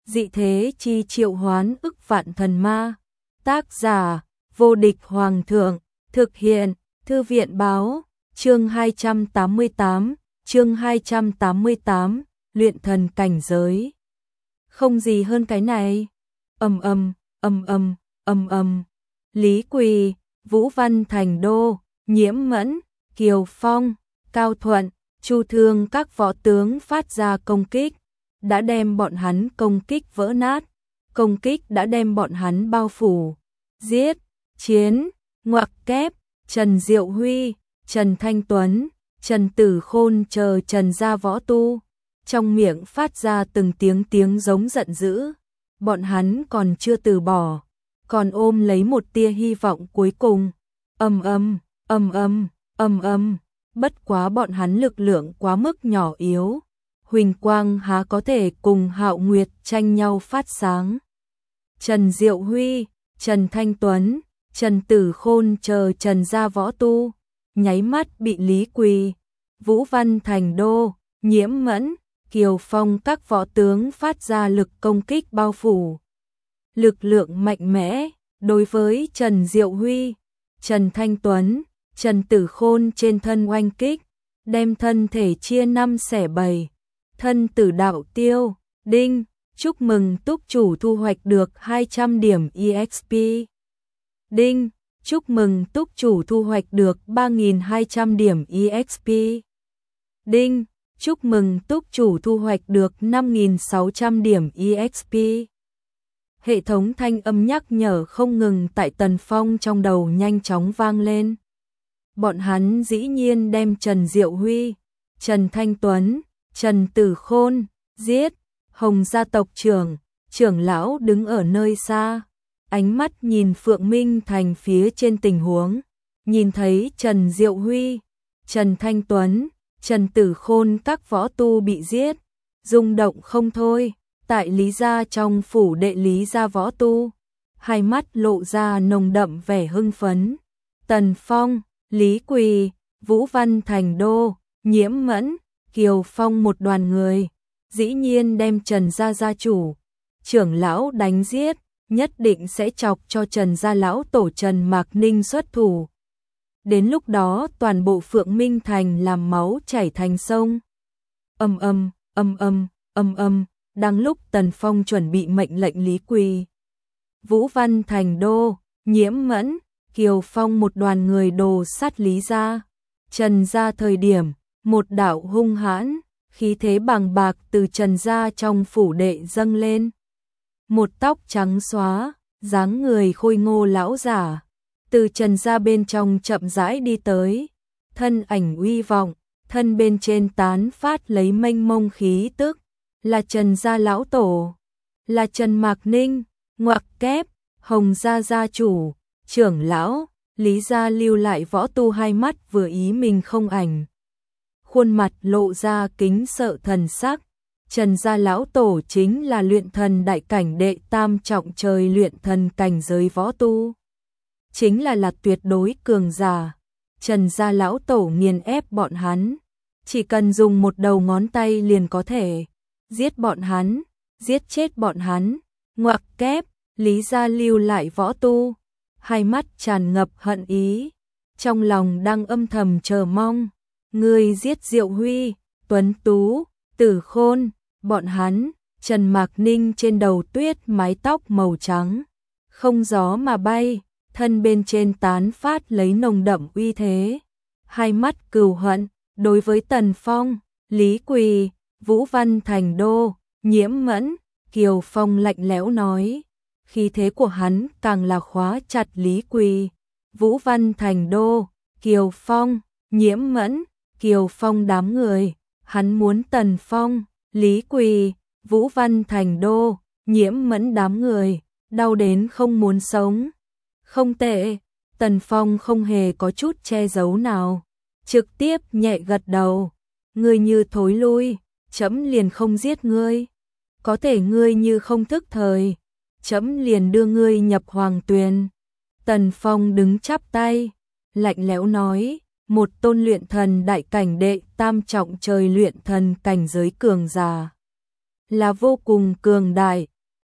dị thế chi triệu hoán ức vạn thần ma. Tác giả, vô địch hoàng thượng, thực hiện, thư viện báo, chương 288, luyện thần cảnh giới. Không gì hơn cái này. Lý Quỳ, Vũ Văn Thành Đô, Nhiễm Mẫn, Kiều Phong, Cao Thuận, Chu Thương các võ tướng phát ra công kích, đã đem bọn hắn công kích vỡ nát, công kích đã đem bọn hắn bao phủ. Giết, chiến, ngoặc kép, Trần Diệu Huy, Trần Thanh Tuấn, Trần Tử Khôn chờ Trần gia võ tu, trong miệng phát ra từng tiếng giống giận dữ. Bọn hắn còn chưa từ bỏ, còn ôm lấy một tia hy vọng cuối cùng. Bất quá bọn hắn lực lượng quá mức nhỏ yếu, huỳnh quang há có thể cùng Hạo Nguyệt tranh nhau phát sáng. Trần Diệu Huy, Trần Thanh Tuấn, Trần Tử Khôn chờ Trần gia võ tu, nháy mắt bị Lý Quỳ, Vũ Văn Thành Đô, Nhiễm Mẫn, Kiều Phong các võ tướng phát ra lực công kích bao phủ. Lực lượng mạnh mẽ đối với Trần Diệu Huy, Trần Thanh Tuấn, Trần Tử Khôn trên thân oanh kích, đem thân thể chia 5 xẻ 7. Thân tử đạo tiêu, đinh, chúc mừng túc chủ thu hoạch được 200 điểm EXP. Đinh, chúc mừng túc chủ thu hoạch được 3.200 điểm EXP. Đinh, chúc mừng túc chủ thu hoạch được 5.600 điểm EXP. Hệ thống thanh âm nhắc nhở không ngừng tại Tần Phong trong đầu nhanh chóng vang lên. Bọn hắn dĩ nhiên đem Trần Diệu Huy, Trần Thanh Tuấn, Trần Tử Khôn giết. Hồng gia tộc trưởng lão đứng ở nơi xa, ánh mắt nhìn Phượng Minh Thành phía trên tình huống, nhìn thấy Trần Diệu Huy, Trần Thanh Tuấn, Trần Tử Khôn các võ tu bị giết, rung động không thôi. Tại Lý gia trong phủ đệ Lý gia võ tu, hai mắt lộ ra nồng đậm vẻ hưng phấn. Tần Phong, Lý Quỳ, Vũ Văn Thành Đô, Nhiễm Mẫn, Kiều Phong một đoàn người, dĩ nhiên đem Trần gia gia chủ, trưởng lão đánh giết, nhất định sẽ chọc cho Trần gia lão tổ Trần Mạc Ninh xuất thủ. Đến lúc đó toàn bộ Phượng Minh Thành làm máu chảy thành sông. Đang lúc Tần Phong chuẩn bị mệnh lệnh Lý Quỳ, Vũ Văn Thành Đô, Nhiễm Mẫn, Kiều Phong một đoàn người đồ sát Lý gia, Trần gia thời điểm, một đạo hung hãn, khí thế bàng bạc từ Trần gia trong phủ đệ dâng lên. Một tóc trắng xóa, dáng người khôi ngô lão giả, từ Trần gia bên trong chậm rãi đi tới, thân ảnh uy vọng, thân bên trên tán phát lấy mênh mông khí tức, là Trần gia lão tổ, là Trần Mạc Ninh, ngoặc kép, Hồng gia gia chủ, trưởng lão, Lý gia lưu lại võ tu hai mắt vừa ý mình không ảnh. Khuôn mặt lộ ra kính sợ thần sắc, Trần gia lão tổ chính là luyện thần đại cảnh đệ tam trọng trời luyện thần cảnh giới võ tu. Chính là tuyệt đối cường giả. Trần gia lão tổ nghiền ép bọn hắn, chỉ cần dùng một đầu ngón tay liền có thể giết bọn hắn, giết chết bọn hắn. Ngoặc kép, Lý gia lưu lại võ tu, hai mắt tràn ngập hận ý, trong lòng đang âm thầm chờ mong. Người giết Diệu Huy, Tuấn Tú, Tử Khôn, bọn hắn. Trần Mạc Ninh trên đầu tuyết mái tóc màu trắng, không gió mà bay, thân bên trên tán phát lấy nồng đậm uy thế, hai mắt cừu hận đối với Tần Phong, Lý Quỳ, Vũ Văn Thành Đô, Nhiễm Mẫn, Kiều Phong lạnh lẽo nói. Khí thế của hắn càng là khóa chặt Lý Quỳ, Vũ Văn Thành Đô, Kiều Phong, Nhiễm Mẫn, Kiều Phong đám người. Hắn muốn Tần Phong, Lý Quỳ, Vũ Văn Thành Đô, Nhiễm Mẫn đám người đau đến không muốn sống. Không tệ, Tần Phong không hề có chút che giấu nào, trực tiếp nhẹ gật đầu. Ngươi như thối lui, chấm liền không giết ngươi. Có thể ngươi như không thức thời, chấm liền đưa ngươi nhập hoàng tuyền. Tần Phong đứng chắp tay, lạnh lẽo nói, một tôn luyện thần đại cảnh đệ tam trọng trời luyện thần cảnh giới cường giả, là vô cùng cường đại,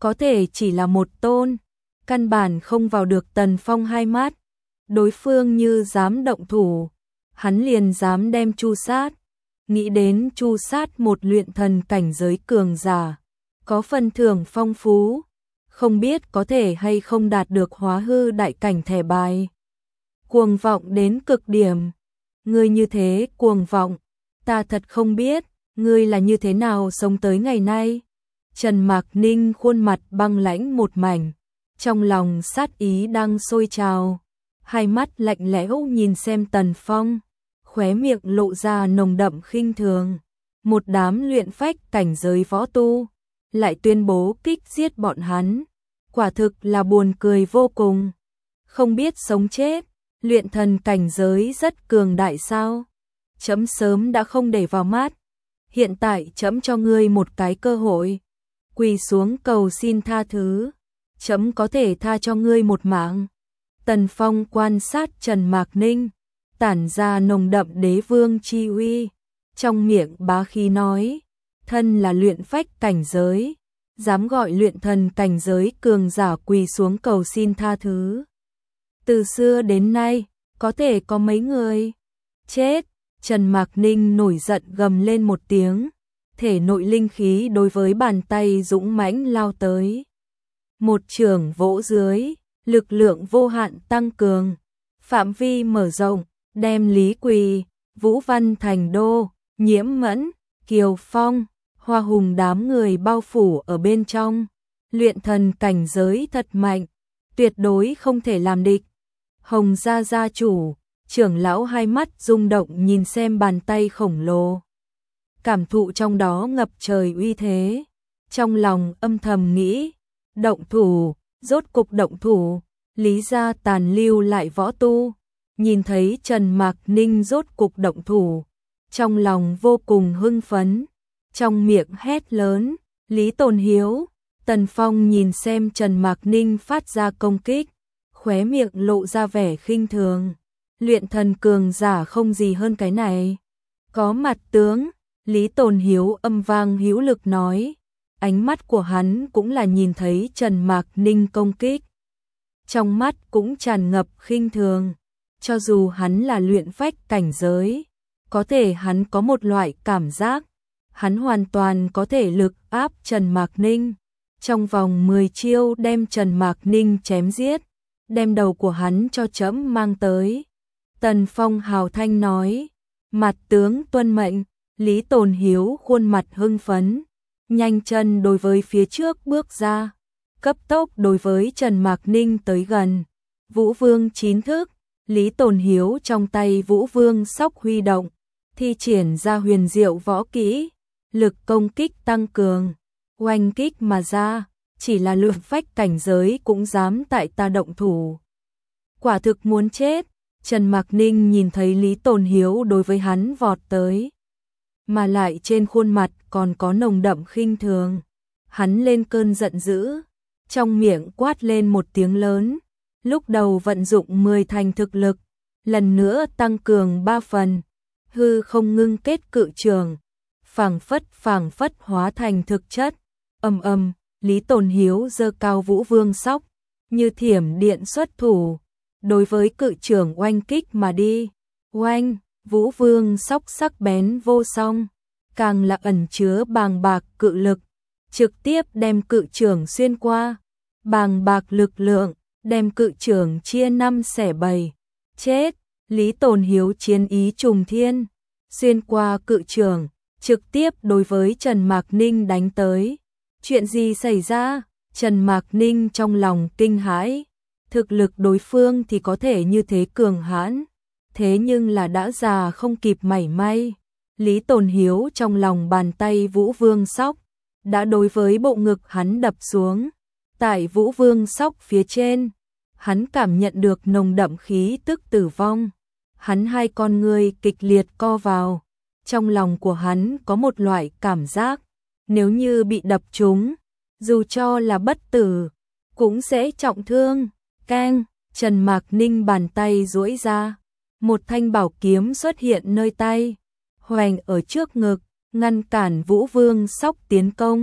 có thể chỉ là một tôn, căn bản không vào được Tần Phong hai mắt. Đối phương như dám động thủ, hắn liền dám đem tru sát. Nghĩ đến tru sát một luyện thần cảnh giới cường giả, có phần thưởng phong phú, không biết có thể hay không đạt được hóa hư đại cảnh thẻ bài. Cuồng vọng đến cực điểm, ngươi như thế cuồng vọng, ta thật không biết, ngươi là như thế nào sống tới ngày nay. Trần Mạc Ninh khuôn mặt băng lãnh một mảnh, trong lòng sát ý đang sôi trào, hai mắt lạnh lẽo nhìn xem Tần Phong, khóe miệng lộ ra nồng đậm khinh thường. Một đám luyện phách cảnh giới võ tu, lại tuyên bố kích giết bọn hắn, quả thực là buồn cười vô cùng. Không biết sống chết, luyện thần cảnh giới rất cường đại sao? Chấm sớm đã không để vào mắt, hiện tại chấm cho ngươi một cái cơ hội, quỳ xuống cầu xin tha thứ, chấm có thể tha cho ngươi một mạng. Tần Phong quan sát Trần Mạc Ninh, tản ra nồng đậm đế vương chi uy, trong miệng bá khí nói, thân là luyện phách cảnh giới, dám gọi luyện thần cảnh giới cường giả quỳ xuống cầu xin tha thứ. Từ xưa đến nay, có thể có mấy người chết. Trần Mạc Ninh nổi giận gầm lên một tiếng, thể nội linh khí đối với bàn tay dũng mãnh lao tới. Một chưởng vỗ dưới, lực lượng vô hạn tăng cường, phạm vi mở rộng, đem Lý Quỳ, Vũ Văn Thành Đô, Nhiễm Mẫn, Kiều Phong, Hoa Hùng đám người bao phủ ở bên trong. Luyện thần cảnh giới thật mạnh, tuyệt đối không thể làm địch. Hồng gia gia chủ, trưởng lão hai mắt rung động nhìn xem bàn tay khổng lồ, cảm thụ trong đó ngập trời uy thế, trong lòng âm thầm nghĩ, động thủ, rốt cục động thủ. Lý gia tàn lưu lại võ tu, nhìn thấy Trần Mạc Ninh rốt cục động thủ, trong lòng vô cùng hưng phấn, trong miệng hét lớn, Lý Tồn Hiếu. Tần Phong nhìn xem Trần Mạc Ninh phát ra công kích, khóe miệng lộ ra vẻ khinh thường. Luyện thần cường giả không gì hơn cái này. Có mặt tướng, Lý Tồn Hiếu âm vang hữu lực nói, ánh mắt của hắn cũng là nhìn thấy Trần Mạc Ninh công kích, trong mắt cũng tràn ngập khinh thường. Cho dù hắn là luyện phách cảnh giới, có thể hắn có một loại cảm giác, hắn hoàn toàn có thể lực áp Trần Mạc Ninh, trong vòng 10 chiêu đem Trần Mạc Ninh chém giết, đem đầu của hắn cho trẫm mang tới. Tần Phong hào thanh nói, mặt tướng tuân mệnh. Lý Tồn Hiếu khuôn mặt hưng phấn, nhanh chân đối với phía trước bước ra, cấp tốc đối với Trần Mạc Ninh tới gần. Vũ Vương chín thức, Lý Tồn Hiếu trong tay Vũ Vương sóc huy động, thi triển ra huyền diệu võ kỹ, lực công kích tăng cường, oanh kích mà ra, chỉ là luyện phách cảnh giới cũng dám tại ta động thủ. Quả thực muốn chết. Trần Mạc Ninh nhìn thấy Lý Tồn Hiếu đối với hắn vọt tới, mà lại trên khuôn mặt còn có nồng đậm khinh thường. Hắn lên cơn giận dữ, trong miệng quát lên một tiếng lớn, lúc đầu vận dụng 10 thành thực lực, lần nữa tăng cường 3 phần, hư không ngưng kết cự trường, phảng phất hóa thành thực chất. Ầm ầm, Lý Tồn Hiếu giơ cao Vũ Vương sóc, như thiểm điện xuất thủ, đối với cự trường oanh kích mà đi. Oanh, Vũ Vương sóc sắc bén vô song, càng là ẩn chứa bàng bạc cự lực, trực tiếp đem cự trường xuyên qua. Bàng bạc lực lượng, đem cự trường chia 5 xẻ 7. Chết, Lý Tồn Hiếu chiến ý trùng thiên, xuyên qua cự trường, trực tiếp đối với Trần Mạc Ninh đánh tới. Chuyện gì xảy ra? Trần Mạc Ninh trong lòng kinh hãi, thực lực đối phương thì có thể như thế cường hãn, thế nhưng là đã già không kịp mảy may. Lý Tồn Hiếu trong lòng bàn tay Vũ Vương sóc, đã đối với bộ ngực hắn đập xuống. Tại Vũ Vương sóc phía trên, hắn cảm nhận được nồng đậm khí tức tử vong. Hắn hai con ngươi kịch liệt co vào, trong lòng của hắn có một loại cảm giác, nếu như bị đập trúng, dù cho là bất tử, cũng sẽ trọng thương. Keng, Trần Mạc Ninh bàn tay duỗi ra, một thanh bảo kiếm xuất hiện nơi tay, hoành ở trước ngực, ngăn cản Vũ Vương sóc tiến công.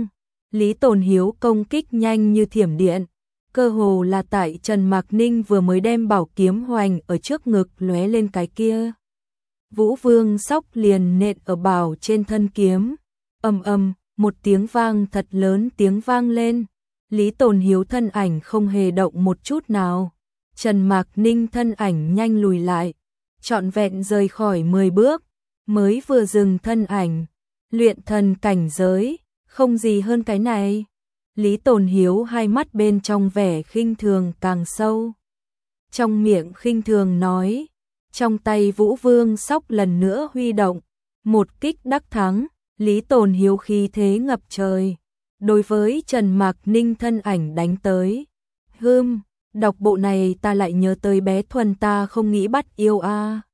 Lý Tồn Hiếu công kích nhanh như thiểm điện, cơ hồ là tại Trần Mạc Ninh vừa mới đem bảo kiếm hoành ở trước ngực lóe lên cái kia. Vũ Vương Sóc liền nện ở bảo trên thân kiếm, ầm ầm, một tiếng vang thật lớn tiếng vang lên. Lý Tồn Hiếu thân ảnh không hề động một chút nào. Trần Mạc Ninh thân ảnh nhanh lùi lại, trọn vẹn rời khỏi 10 bước, mới vừa dừng thân ảnh, luyện thần cảnh giới, không gì hơn cái này. Lý Tồn Hiếu hai mắt bên trong vẻ khinh thường càng sâu. Trong miệng khinh thường nói, trong tay Vũ Vương Sóc lần nữa huy động, một kích đắc thắng, Lý Tồn Hiếu khí thế ngập trời. Đối với Trần Mạc Ninh thân ảnh đánh tới. Đọc bộ này ta lại nhớ tới bé Thuần ta không nghĩ bắt yêu a.